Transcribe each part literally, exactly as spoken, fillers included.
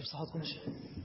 صحتكم ماشي.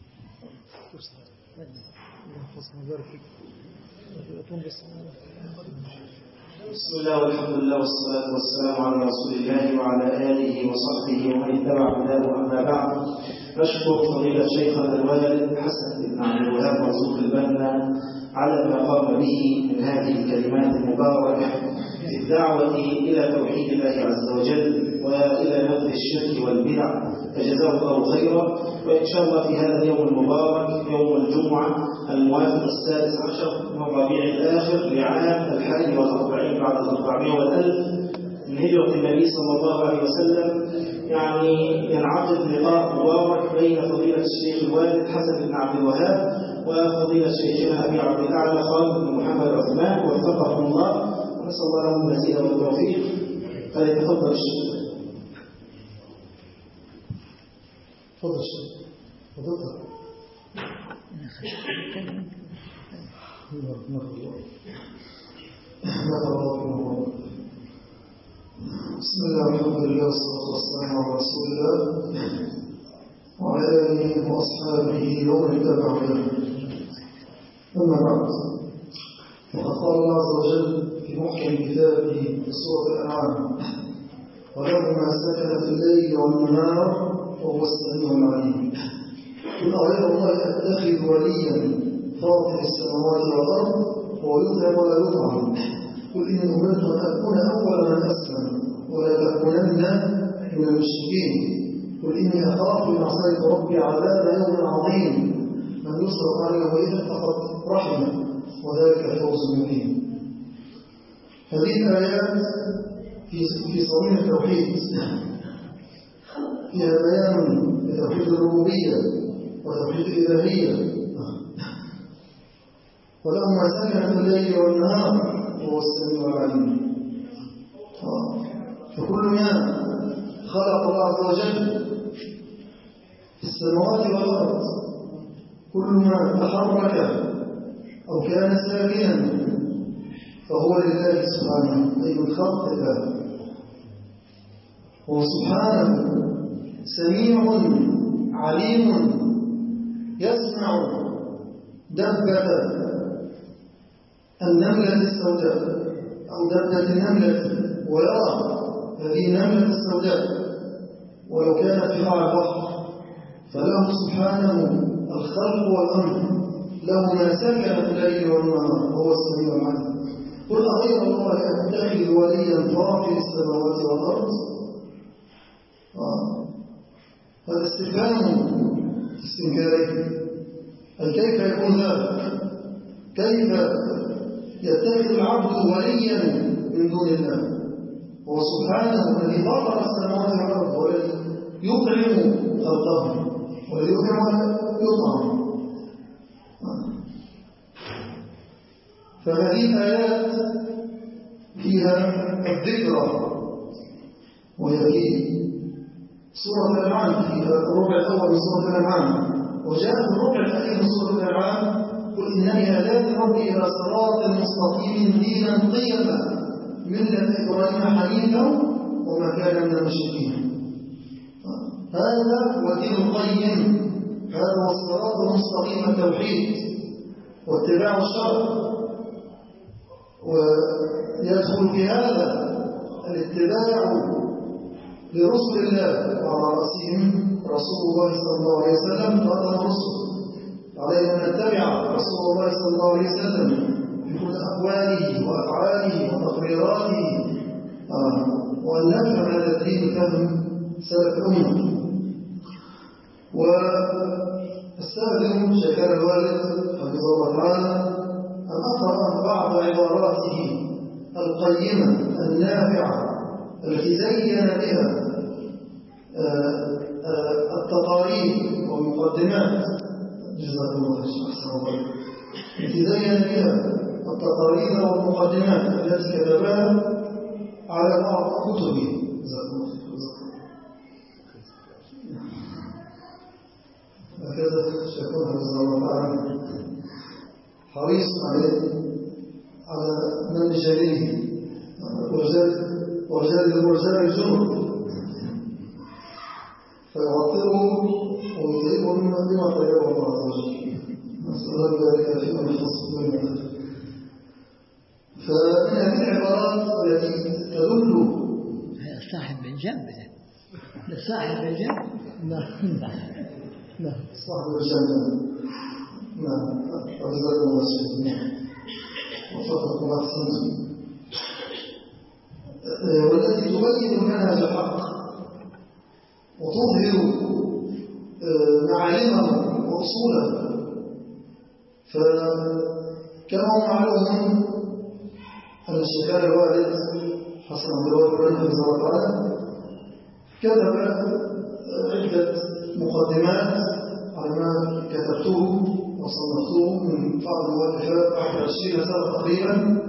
بسم الله والحمد لله والصلاة والسلام على رسول الله وعلى آله وصحبه ومن اتبع هداه. أما بعد، نشكر فضيلة شيخنا الوالد حسن بن عبد الوهاب مرزوق البنا على ما قام به من هذه الكلمات المباركة في الدعوة إلى توحيد الله عز وجل وإلى نبذ الشرك والبدع، فجزاه الله خيرا. وإن شاء الله في هذا اليوم المبارك يوم الجمعة الموافق السادس عشر من ربيع الآخر لعام الحادي والأربعين بعد الأربعمائة والألف من هجرة النبي صلى الله عليه وسلم، يعني ينعقد لقاء مبارك بين فضيلة الشيخ الوالد حسن بن عبد الوهاب وفضيلة شيخنا أبي عبد الأعلى خالد بن محمد عثمان وفقهم الله، ونسأل الله لهم المزيد والتوفيق. فليتفضل الشيخ. تفضل الشيخ. تفضل. بسم الله والحمد لله والصلاة والسلام على رسول الله وعلى آله وأصحابه ومن اتبع هداه. أما بعد، فقد قال الله عز وجل في محكم كتابه في سورة الأنعام: وله ما سكن في الليل والنهار وهو السميع العليم. قل أغير الله أتخذ وليا فاطر السماوات والأرض ويطعم ولا يطعم؟ قل إني أمرت أن أكون أول من أسلم ولا تكونن من المشركين. قل إني أخاف إن عصيت ربي عذاب يوم عظيم من يصرف عنه وإذا فقد رحمه وذلك الفوز المبين. هذه الآيات في في صميم التوحيد فيها بيان لتوحيد الربوبية وتوحيد الإلهية. وله ما سكن في الليل والنهار وهو السميع العليم. فكل ما خلق الله عز وجل في السماوات والأرض، كل ما تحرك أو كان ساكنا فهو لله سبحانه، أي من خلق الله. هو سبحانه سميع عليم، يسمع دبة النملة السوداء أو دبة النملة ويرى هذه النملة السوداء ولو كانت في قاع البحر. فله سبحانه الخلق والأمر، له ما سكن في الليل والنهار وهو السميع العليم. قل أغير الله أتخذ وليا فاطر السماوات والأرض؟ هذا استفهام استنكاري، أي كيف يكون ذلك؟ كيف يتخذ العبد وليا من دون الله؟ هو سبحانه الذي فطر السماوات والأرض والذي يطعم خلقه والذي يطعم يطعم. فهذه الآيات فيها الذكرى، وهي في سورة الأنعام في الربع الأول من سورة الأنعام، وجاء في الربع الأخير من سورة الأنعام: قل إنني هداني ربي إلى صراط مستقيم دينا قيما ملة إبراهيم حنيفا وما كان من المشركين. هذا هو دين القيم، هذا هو الصراط المستقيم، التوحيد واتباع الشرع. ويدخل في هذا الاتباع لرسل الله، وعلى رأسهم رسول الله صلى الله عليه وسلم خاتم الرسل. علينا أن نتبع رسول الله صلى الله عليه وسلم في كل أقواله وأفعاله وتقريراته، آه. وأن نفهم هذا الدين فهم سلف الأمة. واستأذن شيخنا الوالد حفظه الله تعالى أن أقرأ بعض عباراته القيمة النافعة التي زين بها التقارير والمقدمات، جزاكم الله خيرا، التي زين بها التقارير والمقدمات التي كتبها على بعض كتبه. جزاكم الله خيرا. هكذا شيخنا حفظه الله تعالى حريص على من جليله ورجال الرجال الجنب، فيعطره ويطيب بما بما طيبه الله عز وجل. نسأل الله ذلك فيما يخص بالمعنى. فمن هذه العبارات التي تدل صاحب الجنب ده صاحب الجنب. نعم نعم صاحب الجنب. نعم أجزاكم الله خيرا. نعم وفقكم الله أحسنتم. والتي تبين منهج الحق وتظهر معالمه وأصوله. فكما هو معلوم أن الشيخ الوالد حسن عبد الوهاب حفظه الله تعالى كتب عدة مقدمات على ما كتبته وصنفته من بعض المؤلفات بعد عشرين سنة تقريبا،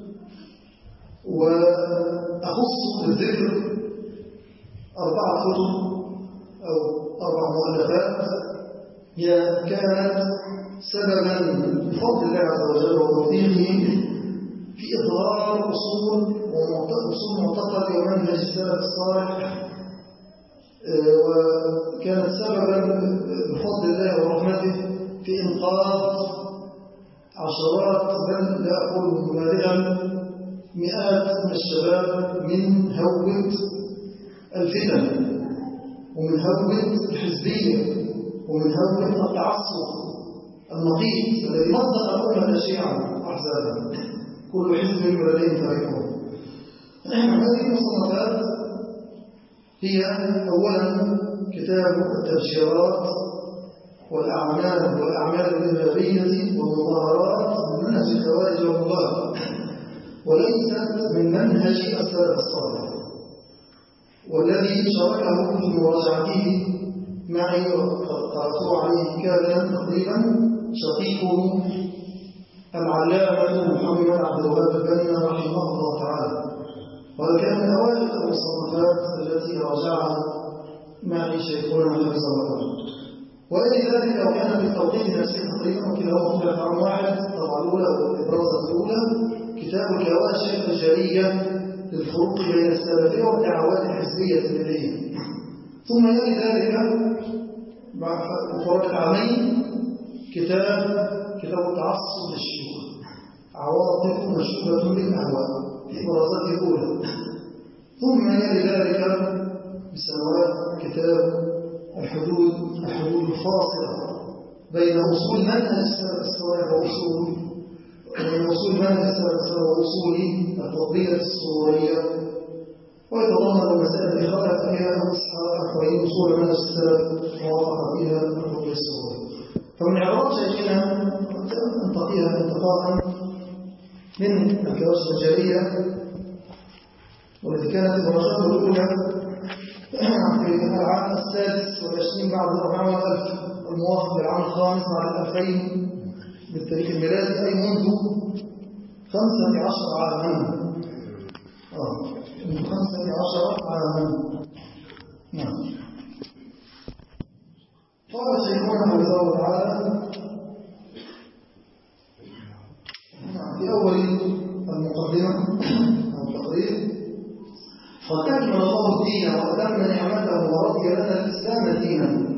وأخص بالذكر أربعة كتب أو أربع مؤلفات هي كانت سببا بفضل الله عز وجل وتوفيقه في إظهار أصول وأصول معتقد ومنهج السلف الصالح، وكانت سببا بفضل الله ورحمته في إنقاذ عشرات بل لا أقول مبالغا مئات من الشباب من هوة الفتن ومن هوة الحزبية ومن هوة التعصب النقيض الذي مصدر الأمة شيعا أحزابا كل حزب ولديهم فريقهم. هذه المصنفات هي أولا كتاب التبشيرات والأعمال والأعمال الإرهابية والمظاهرات من منهج الخوارج والمظاهرة، وليست من منهج السلف الصالح، والذي شاركه في مراجعته معي وقد قرأته عليه كاملا تقريبا شقيقه العلامة محمد عبد الوهاب البنا رحمه الله تعالى، وهذا كان من أوائل المصنفات التي راجعها معي شيخنا حفظه الله. وإلى ذلك وكان في التوقيت نفسه تقريبا وكلاهما مختلف عن واحد، الطبعة الأولى والإبرازة الأولى كتاب الكواشف الجلية للفروق بين السلفية والدعوات الحزبية البدعية. ثم يلي ذلك مع فروق العامين كتاب كتاب التعصب للشيوخ عواطف مشهورة بالأهواء في إبرازته الأولى. ثم يلي ذلك بسنوات كتاب الحدود الحدود الفاصلة بين أصول منهج السلف الصالح وأصول بين أصول منهج السلف الصالح وأصول التطبيق الصورية، ويتضمن المسائل التي خرجت فيها أصحاب أصول منهج السلف ووافق فيها التطبيق الصوري. فمن عبارات شيخنا أنتقيها انتقاء من الكواشف الجلية والتي كانت إبرازته الأولى في العام السادس والعشرين بعد أربعمائة ألف الموافق للعام الخامس على الألفين بالتاريخ الميلادي، أي منذ خمسة عشر عاما. آه منذ خمسة عشر عاما. نعم. قال شيخنا حفظه الله تعالى في أول المقدمة أو التقرير: قد أكمل الله الدين وأتم نعمته ورضي لنا الإسلام دينا،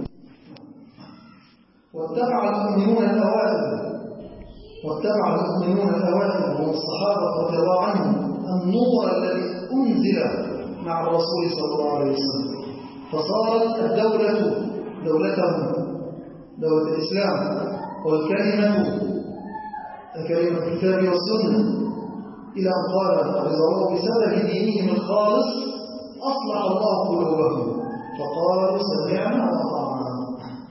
واتبع المؤمنون الأوائل واتبع المؤمنون الأوائل ومن الصحابة رضي الله عنهم النور الذي أنزل مع الرسول صلى الله عليه وسلم، فصارت الدولة دولتهم دولة الإسلام، والكلمة كلمة الكتاب والسنة، إلى أن قال حفظه الله: بسبب دينهم الخالص أصلح الله قلوبهم فقالوا سمعنا وأطعنا.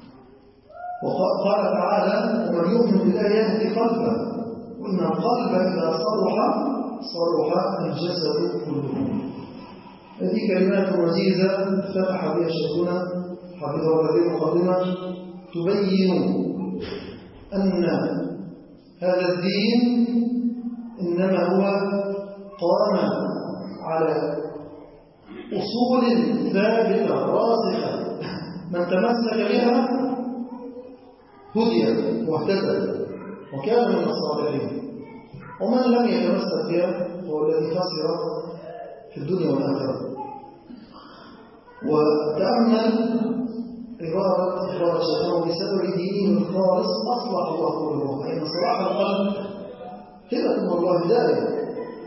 وقال تعالى: ومن يؤمن بالله يهدي قلبه، وإن القلب إذا صلح صلح الجسد كله. هذه كلمات وجيزة فتح بها شيخنا حفظه الله المقدمة تبين أن هذا الدين إنما هو قام على أصول ثابتة راسخة، من تمسك بها هدي واهتدى وكان من الصالحين، ومن لم يتمسك بها هو الذي خسر في الدنيا والآخرة. وتأمل عبارة عبارة شيطانه بسبب دينه الخالص أصلح الله قلوبهم، فإن صلاح القلب هبة من الله دائما،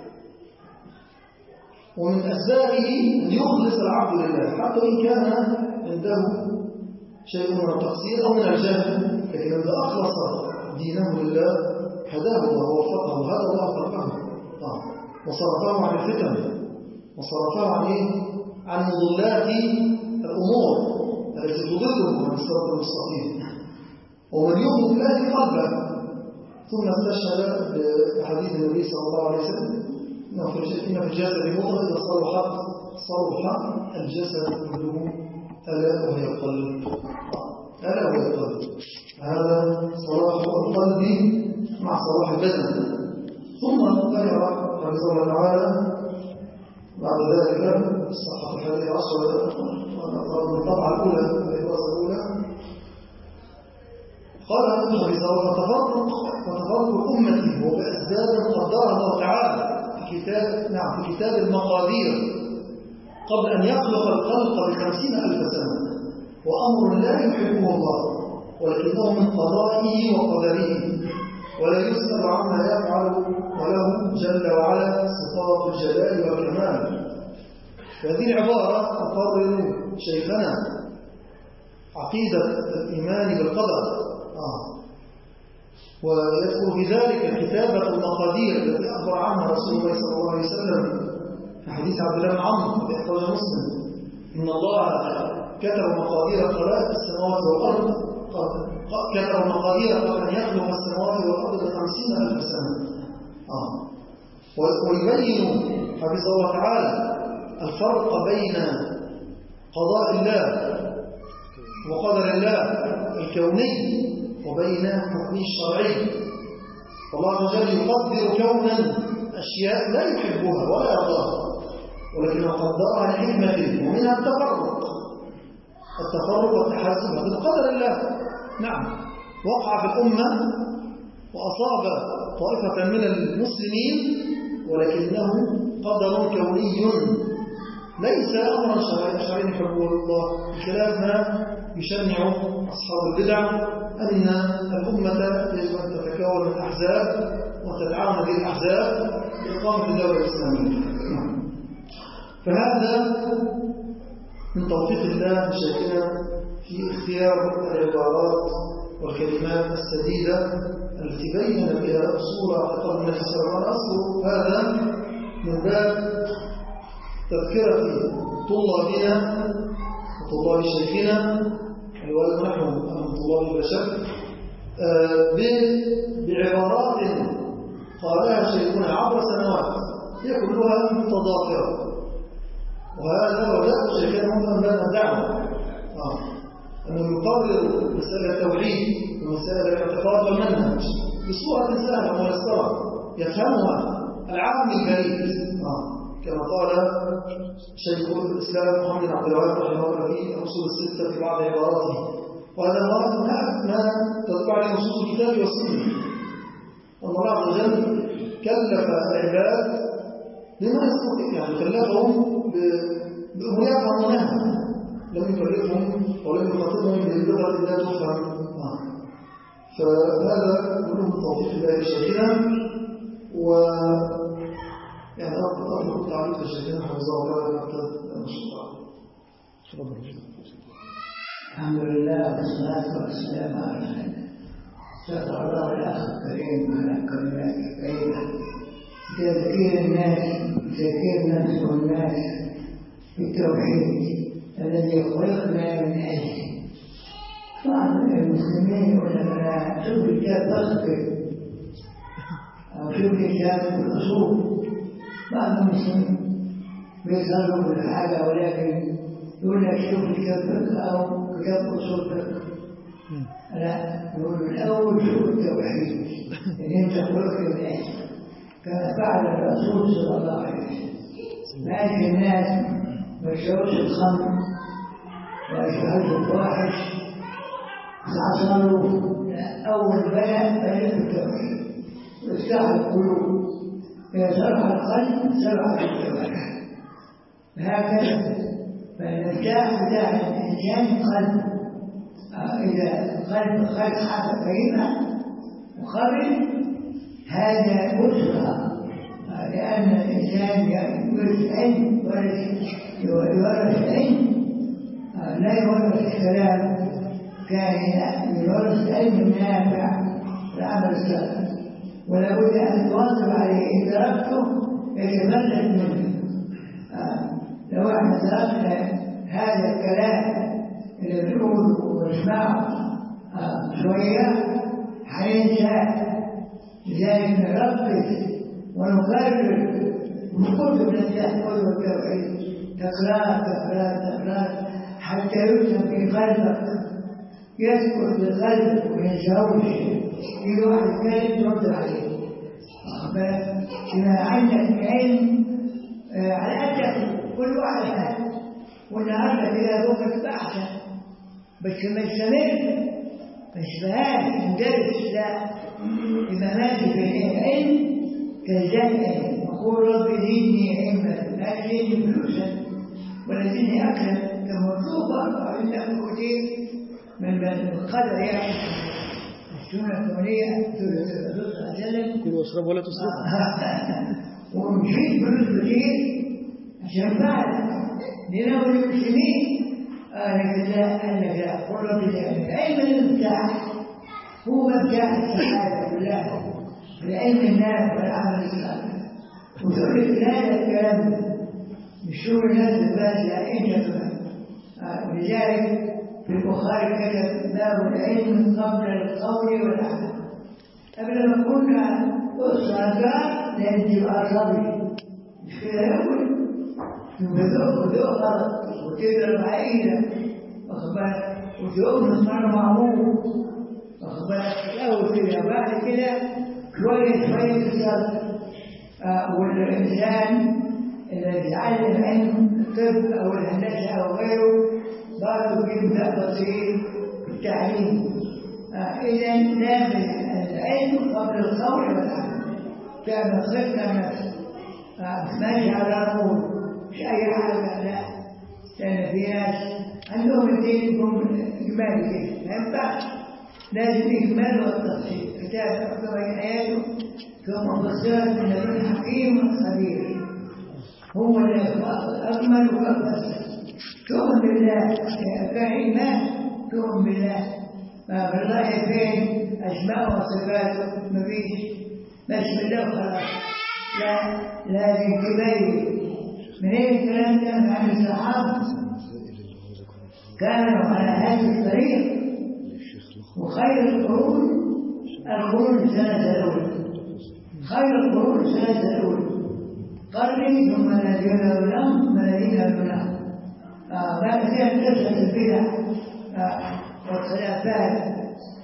ومن أسبابه أن يخلص العبد لله حتى وإن كان عنده شيء من التقصير أو من الجهل، لكن إذا أخلص دينه لله هداه الله ووفقه وهدى الله قلبه وصرفه عن الفتن وصرفه عن إيه؟ عن مضلات الأمور التي تضله عن الصراط المستقيم. ومن يؤمن بالله قلبه. ثم استشهد بحديث النبي صلى الله عليه وسلم إن في الجسد مضغة إذا صلحت صلح الجسد كله ألا وهي القلب. ألا وهي القلب. هذا صلاح القلب مع صلاح البدن. ثم ذكر حفظه الله تعالى بعد ذلك الصفحة الحادية عشر الطبعة الأولى الإبرازة الأولى قال حفظه وتفرق وتفرق أمتي وبأسباب قدرها الله تعالى في كتاب نعم في كتاب المقادير قبل أن يخلق الخلق بخمسين ألف سنة، وأمر لا يحبه الله ولكنه من قضائه وقدره ولا يسأل عما يفعل، وله جل وعلا صفات الجلال والكمال. هذه العبارة تقرر شيخنا عقيدة الإيمان بالقدر آه. ويذكر في ذلك كتابة المقادير التي أخبر عنها رسول الله صلى الله عليه وسلم في حديث عبد الله بن عمرو الذي أخرجه مسلم إن الله كتب مقادير خلائق السماوات والأرض كتب مقادير قبل أن يخلق السماوات والأرض بخمسين ألف سنة آه. ويبين حفظه الله تعالى الفرق بين قضاء الله وقدر الله الكوني وبين حكمه الشرعي. والله عز وجل يقدر كونا أشياء لا يحبها ولا يرضاها ولكنه قدرها لحكمته، ومنها التفرق التفرق والتحاسب بقدر الله. نعم وقع في الأمة وأصاب طائفة من المسلمين ولكنه قدر كوني ليس أمرا شرعيا يحبه الله، بخلاف ما يشنع أصحاب البدع أن الأمة يجب أن تتكون من أحزاب وتتعاون هذه الأحزاب لإقامة الدولة الإسلامية. فهذا من توفيق الله شيخنا في اختيار العبارات والكلمات السديدة التي بين بها أصول اعتقاد النبي صلى الله عليه وسلم. هذا من باب تذكرة طلابنا وطلاب شيخنا الوالد نحن من طلاب البشر بعبارات قالها شيخنا عبر سنوات هي كلها متضافرة، وهذا وجاء شيخنا من باب الدعوة آه. أنه يقرر مسألة التوحيد ومسألة الاعتقاد والمنهج بصورة سهلة وميسرة يفهمها العام البريد آه. كما قال شيخ الإسلام محمد عبد الوهاب رحمه الله في الأصول الستة في بعض عباراته، وهذا ما تتبع لنصوص الكتاب والسنة. الله عز وجل كلف العباد لما يستطيع، يعني كلفهم بأمور يفهمونها، لم يكلفهم ولم يخاطبهم باللغة لا تفهم. فهذا كله من توفيق الله شيخنا، و يعني أطلق تعريف الشيخين حفظه الله ويعتد المشروع. الحمد لله والصلاة والسلام على شكر الله الأخ الكريم على كلمات كريمة تذكير الناس تذكير الناس والناس بالتوحيد الذي خلقنا من أجله. بعض المسلمين والعلماء شوف كتاب تذكر أو شوف كتاب الأصول، بعض المسلمين بيصلوا كل حاجة ولكن يقول لك شوف كتاب فقه أو كتاب أصول فقه. لا، يقول الأول شوف التوحيد إن أنت خلقت من أجله كما فعل الرسول صلى الله عليه وسلم. لكن الناس ما يشربوش الخمر ولا يشربوش الفواحش عصروا أول بلد بلد التوحيد وافتح القلوب إذا شرح القلب شرح الجوارح هكذا. فالمفتاح بتاع الإنسان قلب إذا خلق خلق حاجة كريمة وقبل هذا بشرى، لأن الإنسان يورث علم يورث علم، لا يورث الكلام كائنا، يورث علم نافع العمل الصالح، ولا بد أن تواظب عليه. إن تركته يتملك منه. لو احنا تركنا هذا الكلام اللي بنقوله ونسمعه شوية حننساه. لذلك نركز ونكرر وكتب نتأكل والتوحيد تكرار تكرار تكرار حتى يكتب في قلبك، يسكت في قلبك وينساوش. في واحد كان ترد عليه إذا عندك علم على قدك كل واحد حاجة، والنهارده كده بكره تبقى أحسن، بس ما يستمر ما يشبهاش مدرس، لا يبقى ماشي في العلم كالجاهل. يقول رب زدني علما لا تزدني فلوسا ولا تزدني أكلا، كمطلوب عند كثير من القدر يعني السنة الكونية ثلث الرسول صلى الله عليه وسلم كل واشرب ولا تسرف، ومشيت فلوس كثير عشان بعد لنقول المسلمين. لكن لا أنك لا قل رب زدني علما. المفتاح هو مفتاح السعادة كلها في علم الناس والعمل الصالح. وتقول هذا الكلام مشهور الناس الباسلة أنت كمان. ولذلك في البخاري كتب باب العلم قبل القول والعمل. قبل ما كنا الصلاة لأن تبقى صبي مش كده يقول وذوق وذوق غلط وتقرا عائلة واخبار وذوق مصنع معمول واخبار الأول كده بعد كده شوية شوية الصبر. والإنسان إذا يتعلم علم الطب أو الهندسة أو غيره برضه يبدأ بسيط في التعليم. إذا نافذ العلم قبل القول والعمل. كان خطة نفسه ماشي على طول مش أي حاجة، لا، لأن في ناس عندهم الدين يكون إجمالي كده ما ينفعش، لازم إجمال والتفصيل. كتاب يعتبر حياته ثم فسرت من لدن حكيم خبير، هو اللي أكمل وأفسر. تؤمن بالله كان إيمان، تؤمن بالله ما بالله فين أسماء وصفاته مفيش بسم الله وخلاص، لا لازم تبين منين الكلام ده عن الصحابة كانوا على هذا الطريق. وخير القرون القرون الثلاثة الأولى، خير القرون الثلاثة الأولى قرني ثم الذين يلونهم ثم الذين يلونهم. بعد ذلك كثرة البدع والخلافات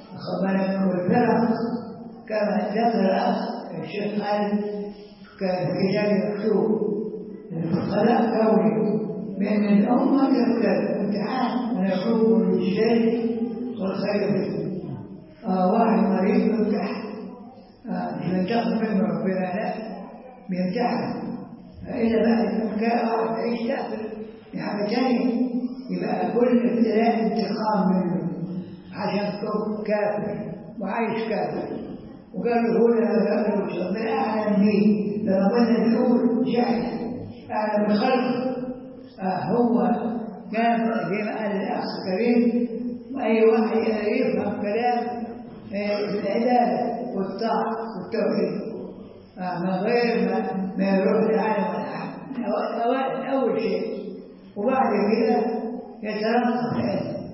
والفرق كما ذكر الأخ الشيخ خالد كان في كتاب مكتوب خلق كوني بأن الأمة تختلف امتحان ونشوف الشيء والخير فيه. واحد مريض يمتحن من تاخذ منه ربنا لا بيمتحن، فإذا بقى المكان واحد تعيش تأكل بحاجة ثانية يبقى كل ابتلاء انتقام منه عشان تكون كافر وعايش كافر. وقال له هو له ربنا أعلم به فربنا بيقول جهل أعلم بخلقه. هو كافر زي ما قال الأخ الكريم، وأي واحد يفهم كلام العبادة والطاعة والتوحيد من غير ما, ما يروح للعالم والأحد أول شيء، وبعد كده يترقى في العلم.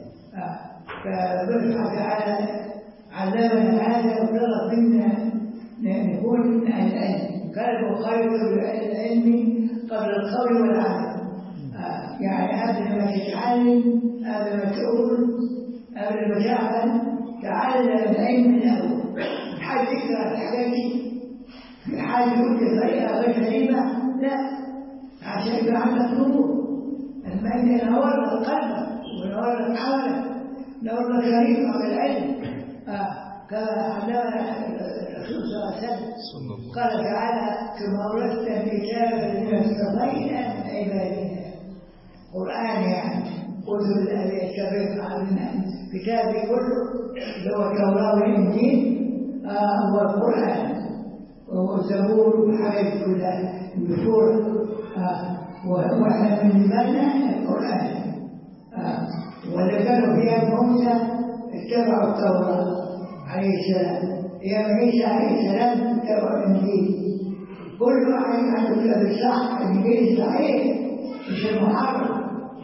فربنا تعالى علمنا هذا وطلب منا نكون عن العلم. قال خير العلم قبل القول والعمل. يعني قبل ما تتعلم قبل ما تقول قبل ما تعمل تعلم العلم الأول. حد يقرأ الحاجات دي في حال يقول بطريقة غير سليمة، لا، عشان يبقى عندك نور. المعنى نور قلبك ونور عملك، نور شريفة بالعلم. كما علمنا الرسول صلى الله عليه وسلم قال تعالى كما أورثت الكتاب الذين اصطفينا من عبادنا. قرآن يعني خذوا الذي يتبعك على الناس كتابي كله اللي هو التوراة والإنجيل آه والقرآن والزبور والحاجات كلها النفور آه وإحنا من زماننا القرآن آه واللي كانوا فيها موسى اتبعوا التوراة عليه السلام، أيام عيسى عليه السلام اتبعوا الإنجيل. كل واحد عنده كتاب الصح، الإنجيل صحيح مش المحرم.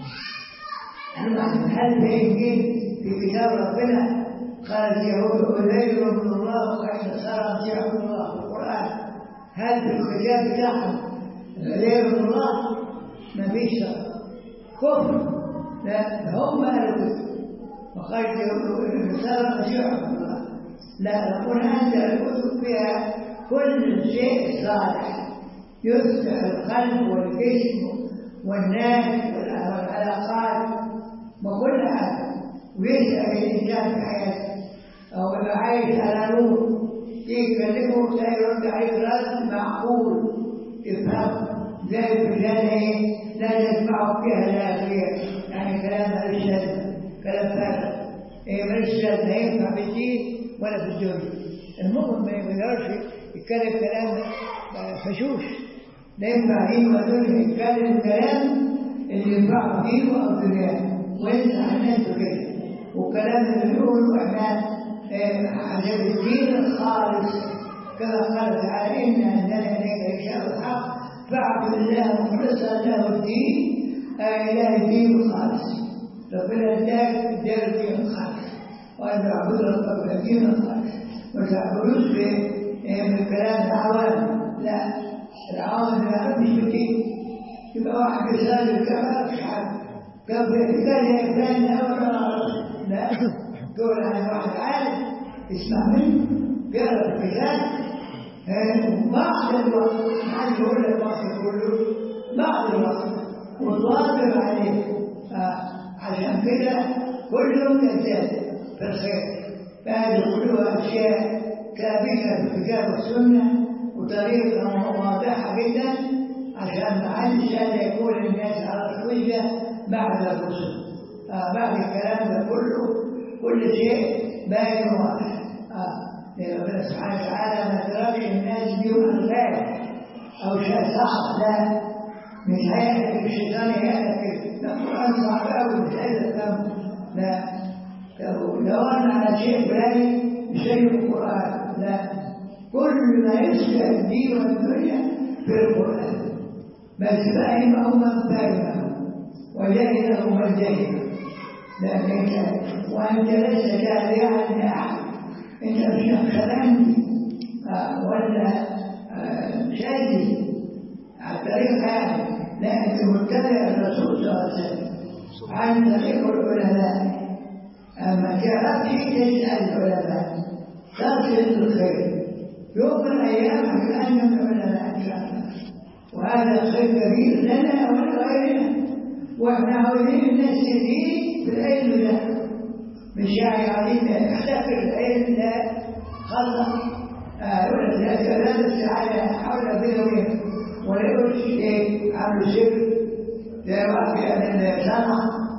هل في إنجيل في كتاب ربنا قال اليهود والليل من الله وكأن صار مسيح الله في القرآن؟ هل في الكتاب بتاعهم الليل من الله؟ ما فيش كفر، لا هم قالوا وقال صار مسيح الله. لا، القرآن الكتب فيها كل شيء صالح يصلح القلب والجسم والناس والعلاقات وكل حاجة، ويسأل الإنسان في حياته أو يبقى عايش على نور يكلمه لا يرد عليه رد معقول يفهم زي البلدان ايه لا تسمعوا فيها لا خير، يعني كلام مالوش لازمة، كلام فارغ ايه مالوش لازمة ينفع في الدين ولا في الدنيا. المؤمن ما يقدرش يتكلم كلام فشوش، لا ينفع دين ودنيا، يتكلم كلام اللي ينفعه دينه أو دنياه وينسى عن الناس كده. وكلام اللي بيقولوا احنا عشان الدين الخالص كما قال تعالى إنا أنزلنا إليك كتاب الحق فاعبد الله مخلصا له الدين، إله الدين الخالص. ربنا اداك اداك الدين الخالص، وأن تعبد ربك بالدين الخالص ما تعبدوش بالكلام العوام. لا، العوام ما يعرفش بالدين، يبقى واحد بيسال كما مش عارف كم كان يفهم أول لا تقول عن واحد عالم اسمع منه قرأ الكتاب بعد الوقت ما حد يقول لك الوقت كله بعد الوقت وتواظب عليه آه. عشان كده كلهم كذاب في الخير، فهذه كلها أشياء ثابتة في الكتاب والسنة وطريقة واضحة جدا عشان ما حدش يكون الناس على الحجة بعد الرسل. آه بعد الكلام ده كله كل شيء باين واضح. آه ربنا سبحانه وتعالى ما تراش الناس بيوم الغاية أو شيء صعب، لا مش هيئة الشيطان هيئة كده، لا القرآن صعب أوي مش قادر أفهمه، لا لو أنا على شيء فلاني شيء في القرآن، لا كل ما يصلح الدين والدنيا في القرآن، بس فاهمه من فاهمه وجاهله من جاهله. لكن وأنت لست تابعا لأحد، أنت مش خلاني آه ولا آه شاذي على الطريق هذا، لا أنت متبع الرسول صلى الله عليه وسلم عن طريق العلماء. أما تعرفش تسأل العلماء تصل الخير يوم من الأيام أن العلماء إن شاء الله، وهذا خير كبير لنا ولغيرنا، وإحنا عاوزين الناس يزيد في العلم ده، مش يعني عاوزين نحتفل العلم ده خلص يقول لك لا ثلاثة ساعات حول بينه وبينه ولا يقولش إيه عامل سر ده واحد يعني سنة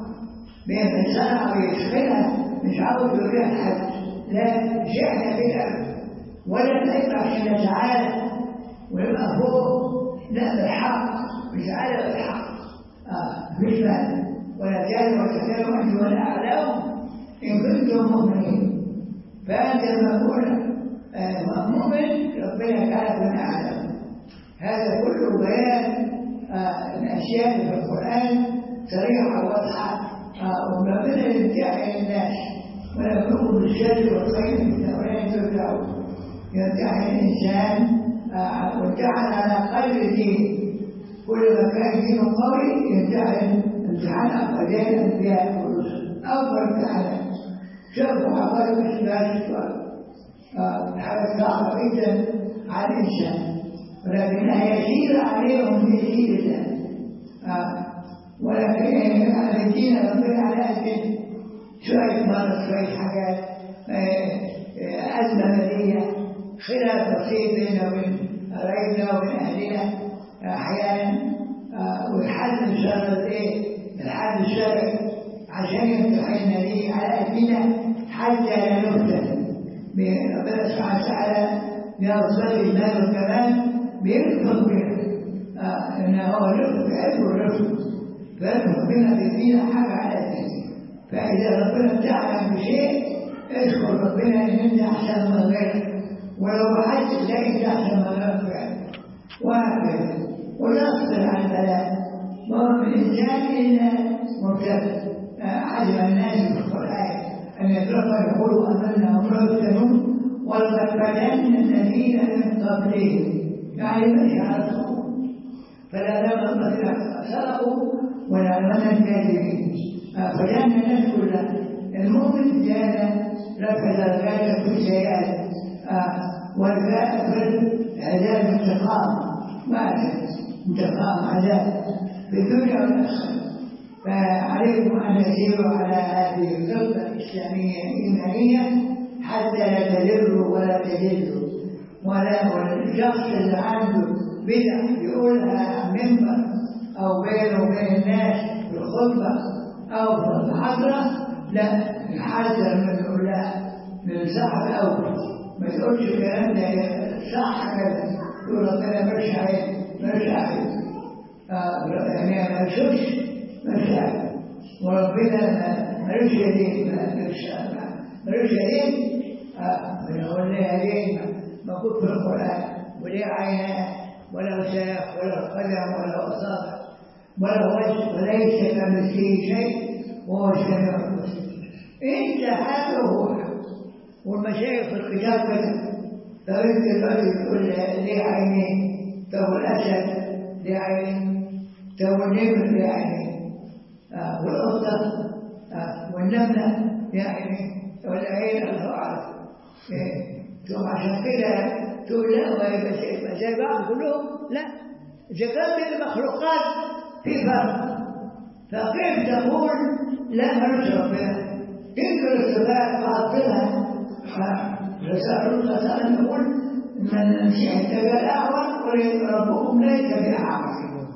بين سنة ويشغلها مش عاوز يوريها لحد، لا مش إحنا كده ولا نطلع عشان نتعالى ويبقى فوق، لا بالحق مش على بالحق آه مش مال ولا جاهل وتكلم أنت ولا أعلم إن كنتم مؤمنين. فأنت المقولة آه مؤمن ربنا تعالى من أعلم. هذا كله بيان آه الأشياء في القرآن صريحة واضحة آه وربنا يمتحن الناس ولا يكون بالشر والخير من أولئك ترجعون. يمتحن الإنسان آه وامتحن على قدر دين، كل ما كان دينه قوي يمتحن امتحان أقدار الأنبياء والرسل أكبر امتحانات. شوفوا حقائق الإسلام السؤال حاجة صعبة جدا على الإنسان، ولكنها يسير عليهم بإذن الله آه. ولكن الدين ربنا على أجل شوية مرض شوية حاجات آه أزمة مالية خلاف بسيط بيننا وبين قرايبنا وبين أهلنا أحيانا آه والحل الشرعي إيه؟ الحل الشرعي عشان يمتحننا ليه على قدنا ربنا سبحانه وتعالى بأرزاق المال والكمال بيرفق بنا إن هو رفق بيحب الرفق فيرفق بنا بيدينا حاجة على الدين. فإذا ربنا ابتعنا بشيء اشكر ربنا إن أنت أحسن من غيرك، ولو بحثت لا أنت أحسن من غيرك يعني. وهكذا ونصبر على البلاء. ما هو من الإنسان إلا مبتلى. عجب الناس في القرآن أن يتركوا يقولوا آمنا وهم لا يفتنون ولقد فتنا الذين من قبلهم يعني من يعرفون فلا لما صدقوا ولعلمنا الكاذبين. فجعلنا الناس كلها المؤمن كان رفع درجات في السيئات والكافر عذاب انتقام ما انتقام عذاب في الدنيا والآخرة. فعليكم أن تسيروا على هذه الخطة الإسلامية الإيمانية حتى لا تذروا ولا تذلوا. ولا الشخص اللي عنده بدع يقولها عن منبر أو بينه وبين الناس في الخطبة أو في المحاضرة لا يحذر منه، لا من صح الأول ما تقولش الكلام ده صح كذا تقول ربنا مش عيب مش عيب يعني ما يشوفش مش عيب وربنا ملوش يدين ملوش يدين من له يدين موجود في القرآن وليه عينان ولا ساق ولا قدم ولا أصابع ولا وجه وليس كمثله شيء وهو السميع البصير. انت هذا هو. والمشايخ في الكتاب كده لو انت الراجل تقول ليه عينين طب الاسد ليه عينين طب النمر ليه عينين آه والقطه آه والنمله ليه عينين والعين الله اعلم ثم عشان كده تقول لا ويبقى زي بعض كلهم لا اذا كان المخلوقات في فرق فكيف تقول لا ملوش ربنا تنكر الصفات وعطلها. رسالة الله تعالى يقول من اهتدى الأعور وربكم ليس بأعور.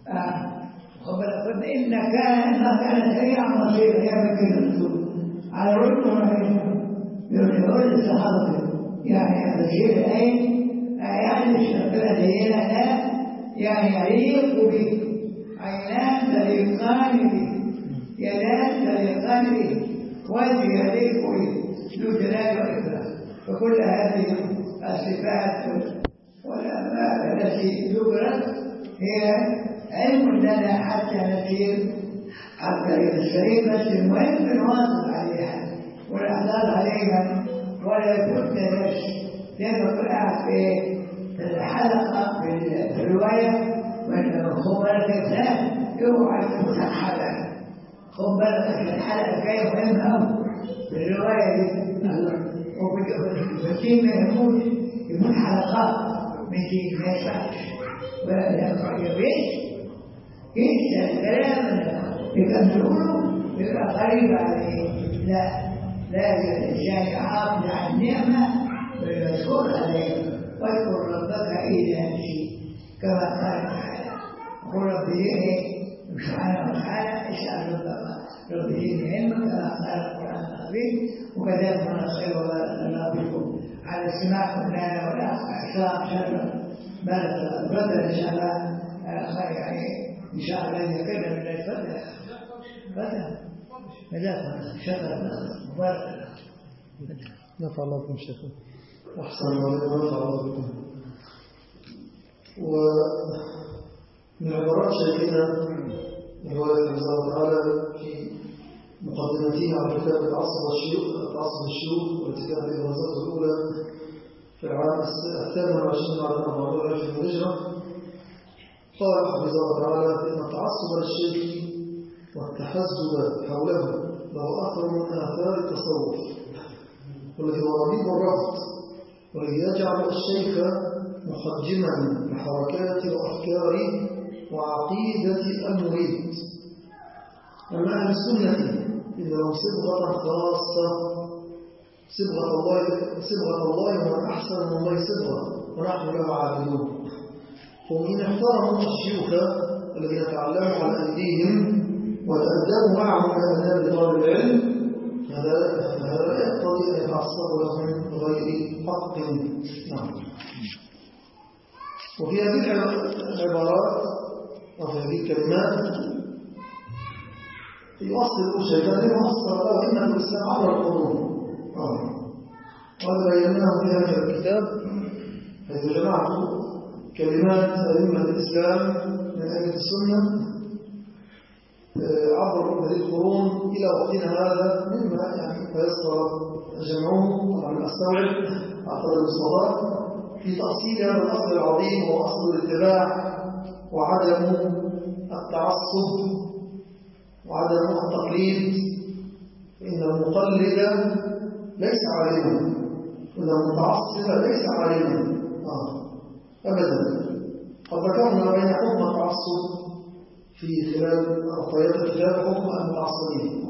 خبر إن كان ما كان سريعا بصيرا يا الرسول على ركن يقول الصحابة يعني بشير العين يعني مش ربنا زينا لا يعني يليق به عينان تليقان به يدان تليقان به وجه يليق به ذو جلال وإكرام. فكل هذه الصفات والأمال التي ذكرت هي علم لنا حتى نسير على الطريق السليم. بس المهم نواظب عليها ونحافظ عليها ولا يكون درس زي ما قلنا في الحلقة في الرواية خد بالك الإنسان اوعى تكون حلقة. خد بالك عشان الحلقة الجاية مهمة أوي في الرواية دي وبالتين ما يهموش يكون حلقات من دي ما يسمعش ولا يبيش ينسى الكلام اللي كان بيقوله يبقى قريب عليه. لا لازم الإنسان يحافظ على النعمة ويشكر عليها واذكر ربك إذا نسيت كما قال تعالى قل رب زدني سبحانه وتعالى اسأل ربك رب زدني علما كما قال القرآن العظيم. وكذلك من الخير وبارك الله بكم على استماعكم لنا والإحسان شرا بارك الله فضل إن شاء الله خير يعني إن شاء الله يذكرنا من الفضل فضل جزاكم الله شكرا مبارك الله نفع الله بكم شيخ أحسن الله ونفع الله بكم. ومن عبارات شيخنا رواية الله تعالى في مقدمته على كتاب العصر والشيوخ العصر الشيوخ والكتاب الدراسات الأولى في العام الثامن والعشرين على أربعمائة في الهجرة قال حفظه الله تعالى إن التعصب للشيخ والتحزب حوله له أثر من آثار التصوف والذي هو ربيب الرفض والذي يجعل الشيخ محجما لحركات وأفكار وعقيدة المريد. أما أهل السنة إنهم صبغة خاصة صبغة الله صبغة الله ومن أحسن من الله صبغة ونحن له عابدون. هم إن احترموا الشيوخ الذين تعلموا على أيديهم وتأدبوا معهم كأداب طالب العلم هذا لا يقتضي أن يتعصبوا لهم غير حق. نعم. وفي هذه العبارات وفي هذه الكلمات يؤصل شيئا لما أصل له إن الإسلام عبر القرون. وهذا بيناه في هذا الكتاب حيث جمعت كلمات أئمة الإسلام من أئمة السنة عبر هذه القرون إلى وقتنا هذا، مما يعني يسر جمعه طبعا أستوعب أعتقد المصطلحات في تأصيل هذا الأصل العظيم وهو أصل الاتباع وعدم التعصب وعدم التقليد. إن المقلد ليس عالما، إن المتعصب ليس عالما آه. أبدا. قد ذكرنا بين حكم التعصب في خلال طيات الكتاب حكم المتعصبين،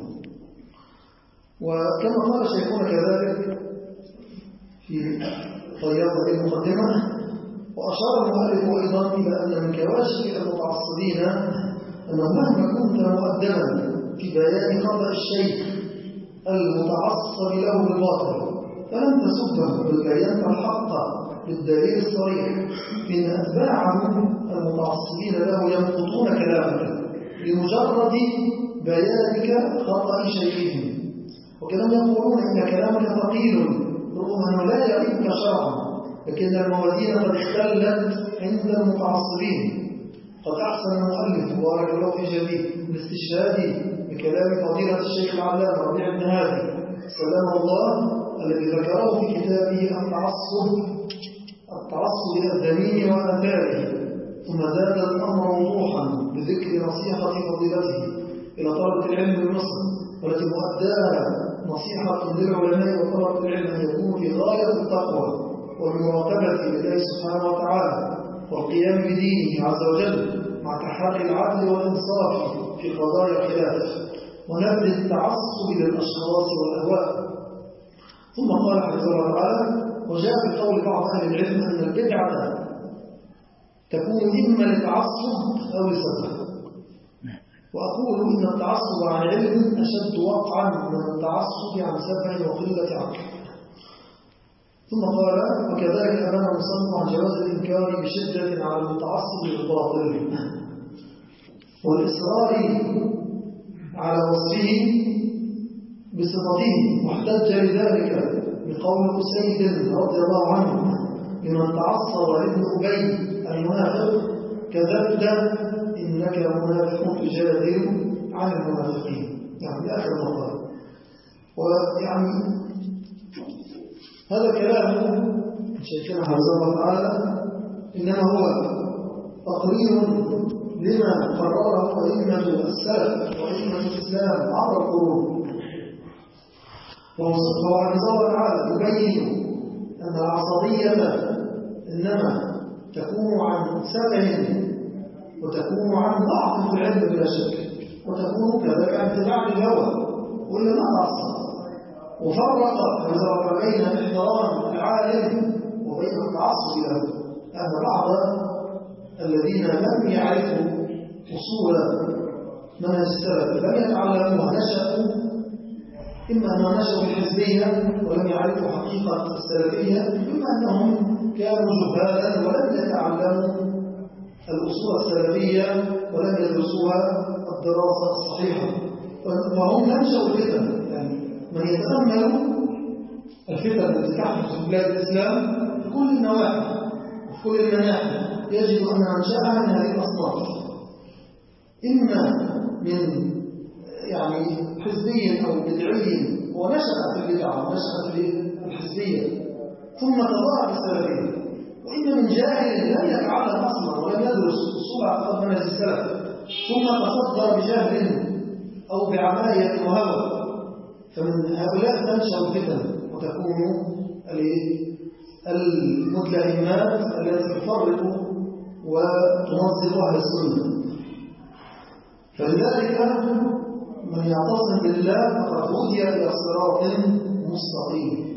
وكما قال شيخنا كذلك في طيات المقدمة، وأشار المؤلف أيضا إلى أن من كواشف المتعصبين أنه مهما كنت مؤدبا في بيان خطأ الشيخ المتعصب له بالباطل فلن تسبه، بل بينت الحق بالدليل الصريح، بأن أتباعه المتعصبين له ينقضون كلامك لمجرد بيانك خطأ شيخهم، وكانوا يقولون إن كلامك ثقيل رغم أنه لا يعيبك شرعا، لكن الموازين قد اختلت عند المتعصبين. قد أحسن المؤلف بارك الله في جديد بالاستشهاد بكلام فضيلة الشيخ العلامة ربيع بن هادي سلام الله الذي ذكره في كتابه التعصب التعصب الذميم وآثاره، ثم زاد الأمر وضوحا بذكر نصيحة فضيلته إلى طلبة العلم بمصر، والتي مؤداها نصيحة للعلماء وطلبة العلم أن يكونوا في غاية التقوى والمراقبة لله سبحانه وتعالى والقيام بدينه عز وجل مع تحقيق العدل والإنصاف في قضايا الخلاف ونبذ التعصب للأشخاص والأهواء. ثم قال حفظه الله تعالى: وجاء في قول بعض أهل العلم أن البدعة تكون إما لتعصب أو لسفه، وأقول إن التعصب عن علم أشد وقعا من التعصب عن سفه وقلة عقل. ثم قال: وكذلك أمام المصنف عن جواز الإنكار بشدة على المتعصب بالباطل والإصرار على وصفه بصفته، واحتج لذلك بقول أسيد رضي الله عنه لمن تعصب ابن أبي المنافق: كذبت إنك منافق تجادل عن المنافقين، يعني آخر مقال. ويعني هذا الكلام شيخنا حفظه الله تعالى إنما هو تقرير لما قرره أئمة السلف وأئمة الإسلام عبر القرون، وهو حفظه الله تعالى يبين أن العصبية إنما تكون عن سفه وتكون عن ضعف في العلم بلا شك، وتكون كذلك عن اتباع الهوى، وإلا ما تعصب. وفرق حفظه بين احترام العالم وبين التعصب له، أن بعض الذين لم يعرفوا أصول منهج السلف لم يتعلموها نشأوا، إما أنهم نشأوا بالحزبية ولم يعرفوا حقيقة السلفية، إما أنهم كانوا جهالا ولم يتعلموا الأصول السلفية ولم يدرسوها الدراسة الصحيحة، فهم نشأوا الفتن. يعني من يتأمل الفتن التي تحدث في بلاد الإسلام في كل النواحي وفي كل المناحي يجد أن منشأها من هذه الأصناف، إما من يعني حزبي أو بدعي ونشأ في البدعة ونشأ في الحزبية ثم تضاع بالسلفية، وإما من جاهل لم يتعلم أصلا ولم يدرس أصول اعتقاد منهج السلف ثم تصدر بجهل أو بعماية وهوى، فمن هؤلاء تنشأ الفتن وتكون المتلهمات التي تفرق وتنظر أهل السنة. فلذلك من يعتصم بالله فقد هدي إلى صراط مستقيم.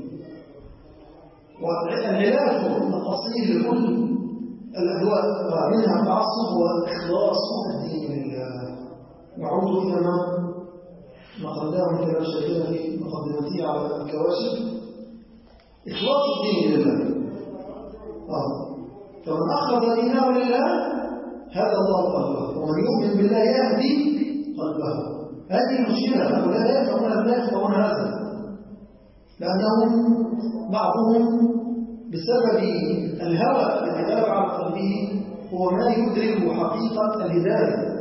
والعلاج الأصيل لكل الأهواء ومنها التعصب هو إخلاص الدين لله. نعود إلى ما ما قدمه من كلام شيخنا في مقدمته على الكواشف، إخلاص الدين لله. آه. فمن أخلص دينه لله هذا الله قلبه، ومن يؤمن بالله يهدي قلبه. هذه المشكلة، هؤلاء لا يفهمون لا يفهمون هذا، لأنهم بعضهم بسبب الهوى الذي غلب على قلبه هو ما يدرك حقيقة الهداية،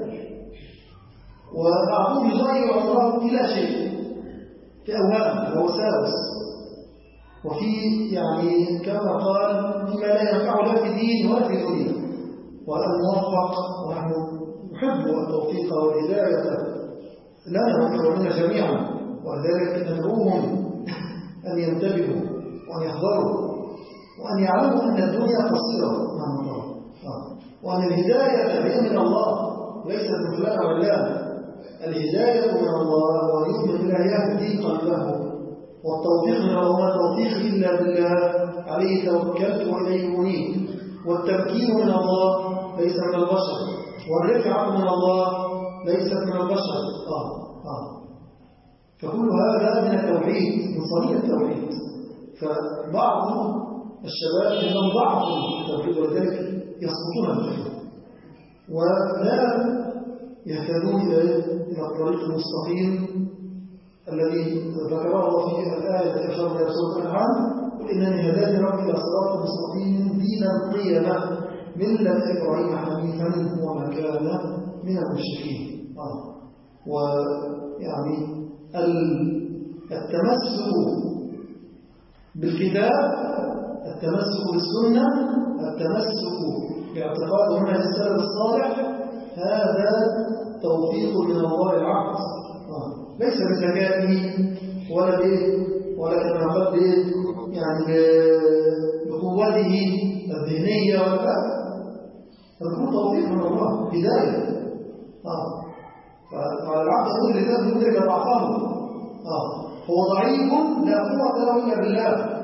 وبعضهم يضيع عمره إلى شيء في أوهام ووساوس، وفي يعني كما قال فيما لا ينفع لا في دين ولا في دنيا. والموفق ونحن نحب التوفيق والهداية لنا ولنا جميعا، ولذلك ندعوهم أن ينتبهوا وأن يحذروا وأن يعلموا أن الدنيا قصيرة مع الله، وأن الهداية هي من الله ليست من فلان وعلان. الهداية من الله، وأن يؤمن بالله يهدي قلبه، والتوفيق من الله ما توفيق إلا بالله عليه توكلت وإليه أنيب، والتمكين من الله ليس من البشر، والرفعة من الله ليست من البشر. آه. آه. فكل هذا من التوحيد، من صميم التوحيد. فبعض الشباب عندهم ضعف في التوحيد ولذلك يسقطون التوحيد ولا يهتدون إلى الطريق المستقيم الذي ذكره الله في الآية التي أشار إلى سورة الأنعام: قل إنني هداني ربي إلى صراط مستقيم دينا قيما ملة إبراهيم حنيفا وما كان من المشركين. آه. ويعني التمسك بالكتاب، التمسك بالسنة، التمسك باعتقاد منهج السلف الصالح، هذا توفيق من الله العبد، آه. ليس بذكائه ولا به ولا كما قد يعني بقوته الذهنية ولا، هذا توفيق من الله، هداية. آه. فعلى العبد يقول لذلك يدرك ضعفه. آه. هو ضعيف لا قوة له إلا بالله،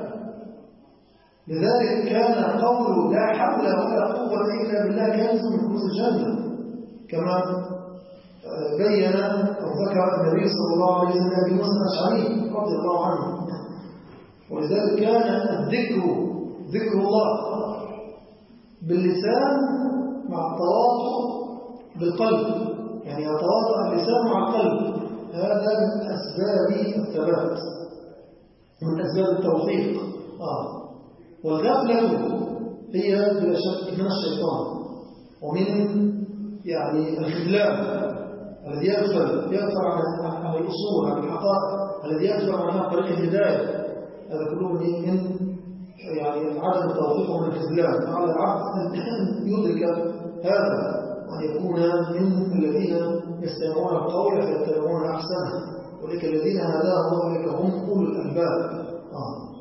لذلك كان قوله لا حول ولا قوة إلا بالله كنز من كنوز الجنة، كما بين أو ذكر النبي صلى الله عليه وسلم أبي موسى الأشعري رضي الله عنه. ولذلك كان الذكر ذكر الله باللسان مع التواطؤ بالقلب، يعني يتواطأ اللسان مع القلب، هذا من أسباب الثبات، من أسباب التوفيق. آه. والغفلة هي بلا شك من الشيطان ومن يعني الخذلان الذي يغفل يغفل عن عن الأصول، عن الحقائق، الذي يغفل عن طريق الهداية. هذا كله من يعني عدم التوفيق ومن الخذلان. على العبد أن يدرك هذا وأن يكون من الذين يستمعون القول فيتبعون أحسنه، أولئك الذين هداهم أولئك هم أولو الألباب. آه.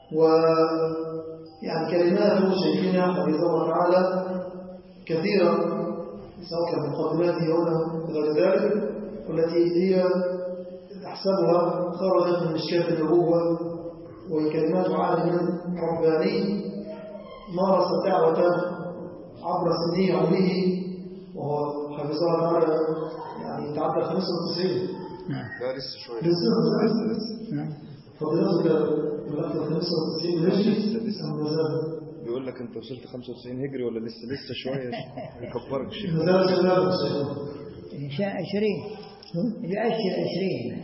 ويعني كلمات شيخنا حفظه الله تعالى كثيرة، سواء كان مقدماته هنا غير ذلك، والتي هي أحسبها خرجت من مشكاة النبوة، وكلمات عالم رباني مارس الدعوة عبر سنين عمره، وهو حفظه الله تعالى يعني تعدى خمسة وتسعين. لا لسه شوية لسه لسه فضلاتك بالأكثر خمسة وتسعين هجري بيقول لك انت وصلت خمسة وتسعين هجري ولا لسه لسه شوية؟ يكبرك الشيخ. مازال شباب إن شاء عشرين يؤشر عشرين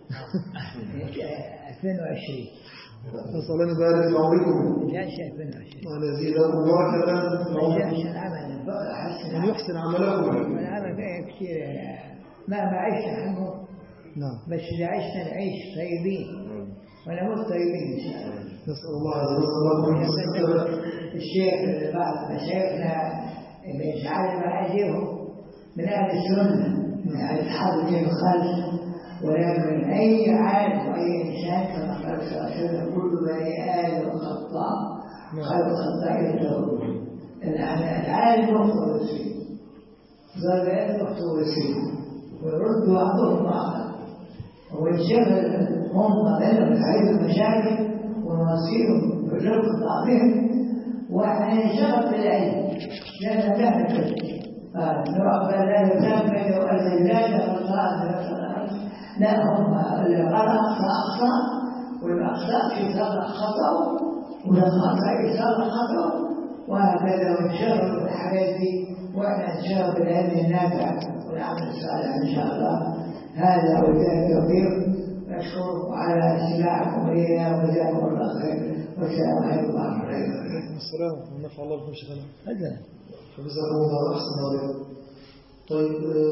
ألفين وعشرين. نسأل الله يبارك في عمركم جاء ألفين وعشرين وأن يزيدكم بركة أحسن عمل وأن يحسن عملكم. العمل فيه كثير ما ما عشنا عنه. نعم. بس إذا عشنا نعيش طيبين ونموت طيبين إن شاء الله. نسأل الله عز وجل. الشيخ بعض مشايخنا اللي يجعل مناجيهم من أهل السنة، من أهل أصحاب الدين الخالص، ولكن أي عالم وأي إنسان كما قال صلى الله عليه وسلم كل بني آدم خطاء خير الخطائين التوبون. العالم يخطئ ويصيب، ظالمين يخطئ ويصيب، ويرد بعضهم بعضا، وينشغل هم بينهم بحيث المشاكل ونواصيهم برفق بعضهم، وينشغل بالعلم لأنه لا نكتب نروح لا يسمى والزلات والصلاة لا هم اللي غلط فأخطأ والأخطاء في خطأ خطأوا والخطأ يصلح خطأ، وهكذا ونشغل بالحاجات دي، وإحنا نشغل بالعلم النافع والعمل الصالح إن شاء الله. هذا وجه التوفيق. نشكركم على استماعكم إلينا وجزاكم الله خير، والسلام عليكم ورحمة الله وبركاته. وعليكم السلام ونفع الله بكم شيخنا. هذا فجزاكم الله أحسن عليكم. طيب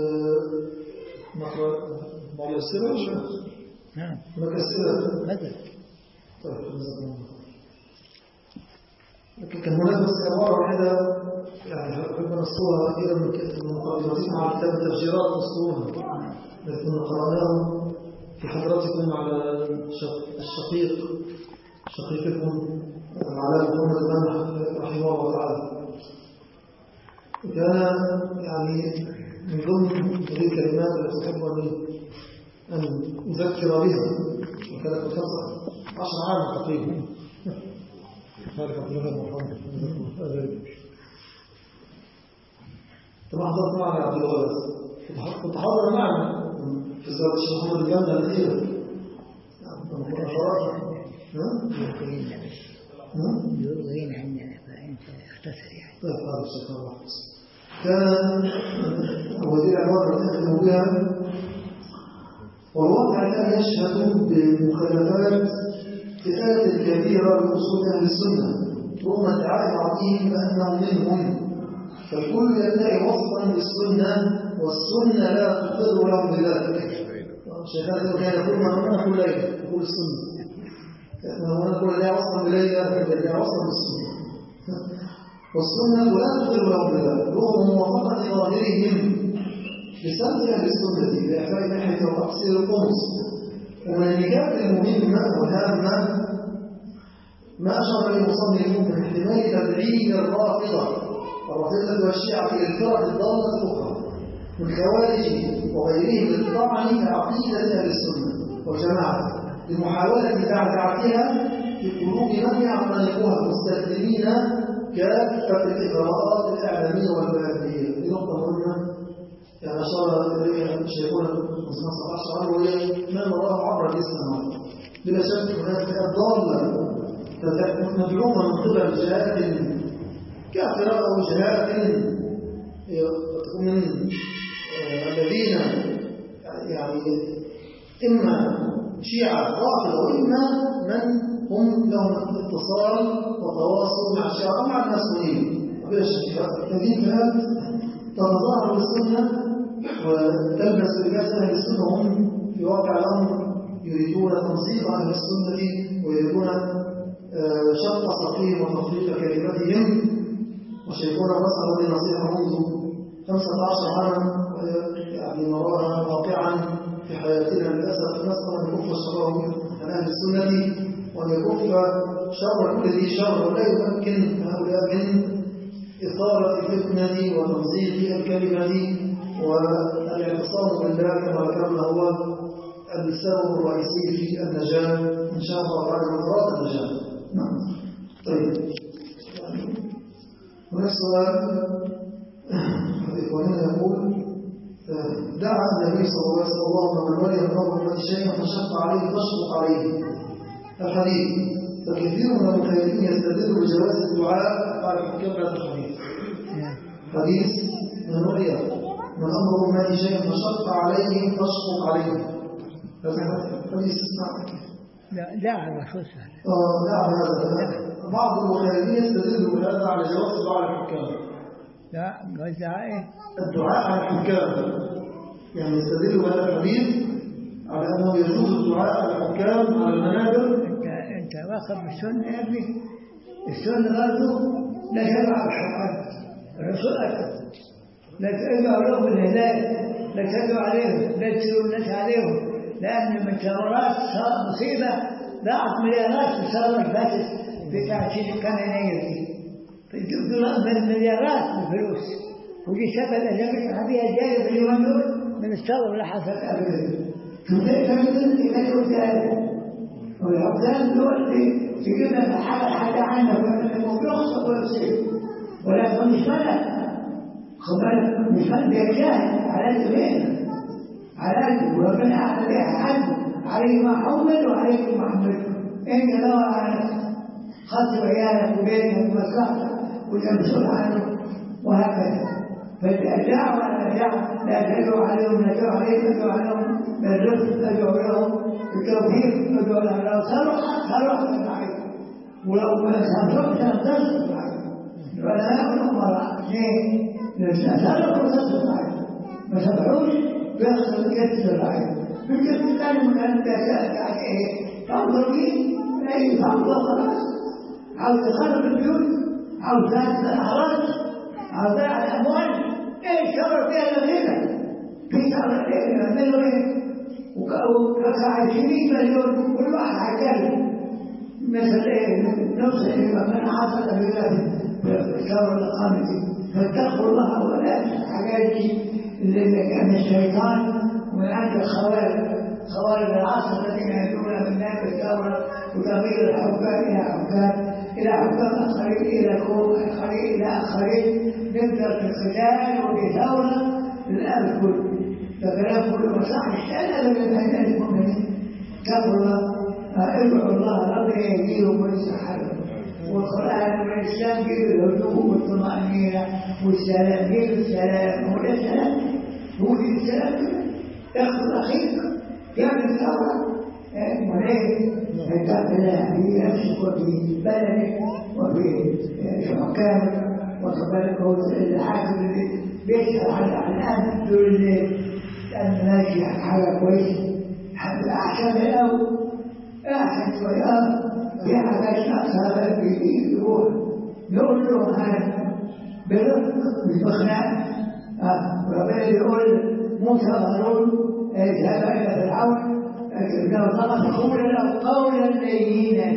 نقرأ بعض الأسئلة ولا؟ نعم. هناك أسئلة؟ مثلا. طيب جزاكم الله. لكن كان هناك بس عبارة واحدة يعني ربنا نصوها كده من مقدمتكم على كتاب التفجيرات نصوها، لكن قرأناه في حضراتكم على الشقيق شقيقكم على محمد بن رحمه الله تعالى. كان يعني من ضمن هذه الكلمات التي تحب أن أذكر بها، وكانت من خمسة عشر عاما تقريبا. خالق عبد الله محمد طبعا حضرت معنا عبد الغالب، كنت حاضر معنا في زيارة الشيخ محمد الجامعة الأخيرة. يلغين عندنا فأنت اختصر يعني. طيب هذا الشيخ الله حفظ. كان وزير العمارة يتكلم بها، والواقع الآن يشهد بمخالفات فئات كبيرة لأصول أهل السنة رغم ادعاء بعضهم بأنهم منهم، فالكل يدعي وصفا بالسنة والسنة لا تقر لهم بذلك. شيخان كان يقول ما هنا نقول ليلة يقول السنة، ما هنا نقول لا وصفا بليلة لا وصفا بالسنة، والسنة لا تقر لهم بذلك رغم موافقة ظاهرهم لسلب أهل السنة بإحفاء ناحية وتقصير القمص. ومن النجاة المهمة والهامة ما أشار إليه المصنف من احتمال تبعيد الرافضة الرافضة والشيعة في الفرق الضالة الأخرى من خوارج وغيرهم للطعن في عقيدة أهل السنة والجماعة لمحاولة تعزعتها في قلوب من يعتنقوها مستسلمين كافة الإغراءات الإعلامية والبلدية. دي نقطة مهمة يعني أشار إليها شيخنا المصنف صلى الله عليه وسلم، وهي ما نراه عبر السماوات. بلا شك هناك فئات ضالة مدعومة من قبل جهات كافرة أو جهات من الذين يعني إما شيعة رافضة وإما من هم لهم اتصال وتواصل مع الشيعة أو مع المسؤولين. بلا شك هذه الفئات تتظاهر بالسنة وتلبس لباس أهل السنة، وهم في واقع الأمر يريدون تنصيب أهل السنة ويريدون شق صفهم وتفريق كلمتهم. وشيخنا مسألة هذه النصيحة منذ خمسة عشر عاما، يعني نراها واقعا في حياتنا للأسف. نسأل أن يكف الشر عن أهل السنة وأن يكف شر كل ذي شر، ولا يمكن هؤلاء من إثارة الفتنة وتمزيق الكلمة والاعتصام بالله كما ذكرنا هو السبب الرئيسي في النجاة إن شاء الله بعد مرات النجاة. نعم. طيب هنا السؤال إخواننا يقول دعا النبي صلى الله عليه وسلم من ولي الرب من شيئا فشق عليه فاشفق عليه الحديث. فكثير من المخيرين يستدل بجواز الدعاء بعد كبرة الحديث. حديث من ولي من أمر من شيئا فشق عليه فاشفق عليه، هذا حديث استثناء. لا لا الرسول اه لا هذا بعض المخيرين يستدل بهذا على جواز الدعاء على الحكام. لا الدعاء الدعاء على الحكام يعني يستدل بهذا الحديث على أنه يجوز الدعاء على الحكام على المنابر. انت انت واخذ بالسنه يا ابني، السنه برضه لا تبع الحكام. الرسول أكد لا تدعوا لهم بالهدايه، لا تدعوا عليهم، لا تسيروا الناس عليهم، لأن من ثمرات مصيبة ضاعت مليارات في الثورة اللي فاتت في تعشيش كان ينير دي مليارات من الفلوس، ودي سبب الأجابة فيها جاية في اليوم دول من الثورة اللي حصلت قبل. فكيف يمكن إذا كنت والعبدان دول تجيبنا في حاجة حتى عنك ويخصب ويصيب، ولكن مش ملك خبرك مش ملك بيجاهد على الزمين على قلبه، وربنا أعطى بها حد عليه ما حمل وعليه ما حمل. إنت دور على نفسك خاطب عيالك وبيتك ومصلحتك والمسؤول عنه وهكذا. فالدعوة الدعوة لا تدعو عليهم ندعو عليهم ندعو عليهم بالرفق ندعو لهم بالتوفيق ندعو لهم لو صلحت صلحت معي ولو سامحت سامحت معي ولا الأمراء اثنين صلحوا تصلح معي ما سامحوش بيخسر الكتف معي بالكتف الثاني من أن تسأل ايه تنظر فيه لا يفهم خلاص عاوز يخرب البيوت عاوز يأكل الأعراض عاوز يضيع الأموال ايه الشغل فيها لغيرها في شغل ايه يعملوا ايه وكسر عشرين مليون كل واحد هيكلم مثل ايه نفس من حصل في الثوره الخامسه فاتقوا الله ولا الحاجات دي اللي كان الشيطان ومن عند الخوارج خوارج العصر الذين يدعون من نار الثوره وتغيير الحكام الى حكام الى حكام اخرين الى قوم اخرين الى اخرين نبدا في القتال وفي ثوره للامر كله فكلام كله صح لا لا المؤمنين كفر الله ادعوا الله ربنا يهديهم ويصلح حالهم والقران والاسلام جيب الهدوء والطمانينه والسلام جيب السلام هو السلام هو السلام تاخذ اخيك يعمل ثوره وليه اتق الله في نفسك وفي بلدك وفي حكامك وكذلك هو الحاكم اللي بيسال عن الامن طول الليل لأن ماشي حاجة كويسة حتى أحسن الأول أحسن شوية في حاجات ناقصة بيجي يروح نقول له هذا برفق مش بخناق ربنا يقول موسى وهارون اذهبا إلى فرعون لو طلب قولا له قولا لينا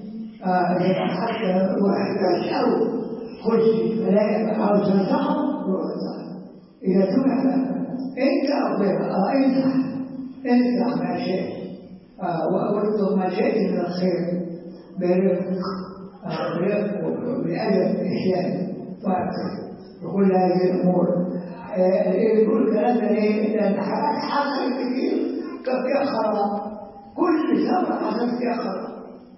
حتى واحد يشعر خش ملائكة عاوز ينصحه روح انصحه إذا سمع انت أخبرها انصح انصح ما شئت واطلب ما شئت من الخير برفق برفق وبأدب إحيان وكل هذه الأمور يقول الكلام ده ليه؟ لأن حاجات حصلت كتير كان فيها خراب كل ثورة حصلت فيها خراب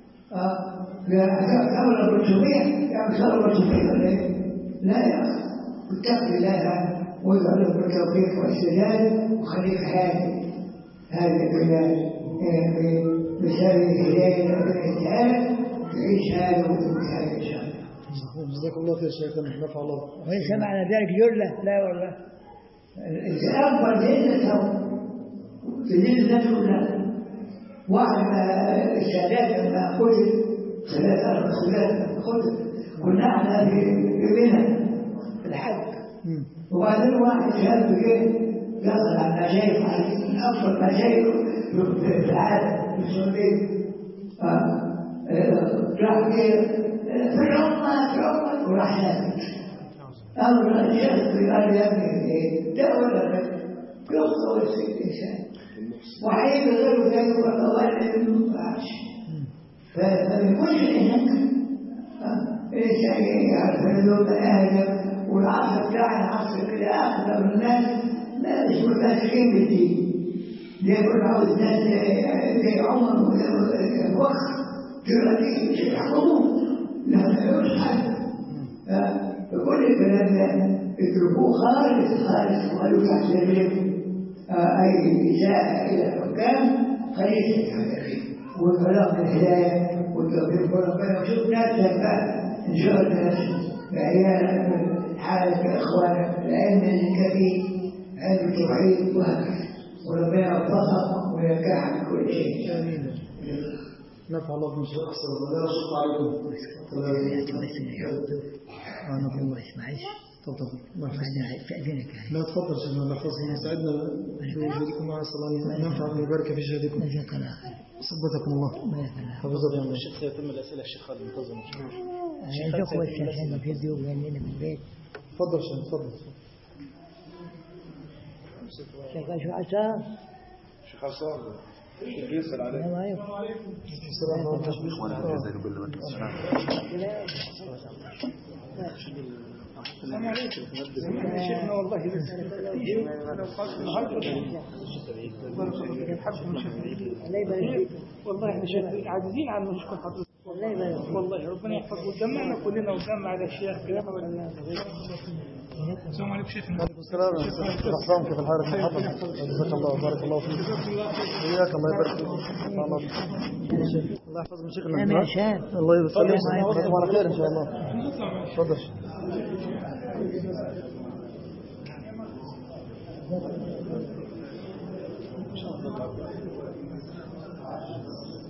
ثورة برجومية يعني ثورة برجومية ولا ايه؟ لا يا أخي اتق الله وادعو له بالتوفيق والسداد وخليك هادي هذا البلاد بسبب الهدايه والاجتهاد تعيش هذا وتموت هذا ان شاء الله. جزاكم الله خير شيخنا نفع الله. وليس معنى ذلك جله لا والله. الأكبر جله الجله كلها واحد السادات لما قتل ثلاثة رسولات قتل كنا احنا في منى الحج وبعدين واحد شاب جه دخل على المشايخ من افضل المشايخ في العالم في السعوديه راح كده في الامه في الامه وراح نامت امر الشيخ قال يا ابني ده ولا ده يخطئ الست انسان وعيب غيره زيه وقوانين ما ينفعش فما يكونش هناك الانسان يعرف ان له بني ادم والعصر بتاعنا عصر كده أخذ من الناس لا مش متمسكين بالدين يقول عاوز ناس زي عمر ووقت جرادين مش يحكمون لا يعرفش حد فكل الكلام ده يتركوه خالص خالص وقالوا تحت رجلهم أي إساءة إلى الحكام خليش يتحدث والكلام الهداية والتوفيق وربنا وشوف نفسك بقى إن شاء الله بعيالك حالك إخوانك العلم الكبير علم التوحيد وهكذا وربنا يوفقك ويرجعك كل شيء. آمين. نفع الله بن شيخ أحسن الله شكرا عليكم. أنا الله معلش. تفضل. في أذنك يعني. لا تفضل شيخنا الله يحفظكم ويسعدنا بوجودكم مع الصلاة ننفع ويبارك في جهدكم. جزاك الله خير. صبتكم الله. حفظكم الله. الشيخ سيتم الأسئلة الشيخ خالد منتظم. الشيخ هو الشيخ في الديوب لأننا في البيت. تفضل شيخ تفضل. شيخ شو عسى؟ شيخ عصام يسأل عليك. السلام عليكم. السلام عليكم. إخوان هذا يزال بالله السلام عليكم. شيخنا والله لو قصد النهارده الله يبارك فيك. والله احنا شايفين عاجزين عن نشكر حضرتك. والله والله ربنا يحفظه ويجمعنا كلنا ويجمع على الشيخ كده. السلام عليكم شيخنا. وعليكم السلام. الرحمن كيف الحال يا محمد؟ جزاك الله بارك الله فيك. وياك الله يبارك فيك. الله يحفظك شيخنا. أنا شاب. الله يسلمك على خير ان شاء الله. تفضل. ان شاء الله.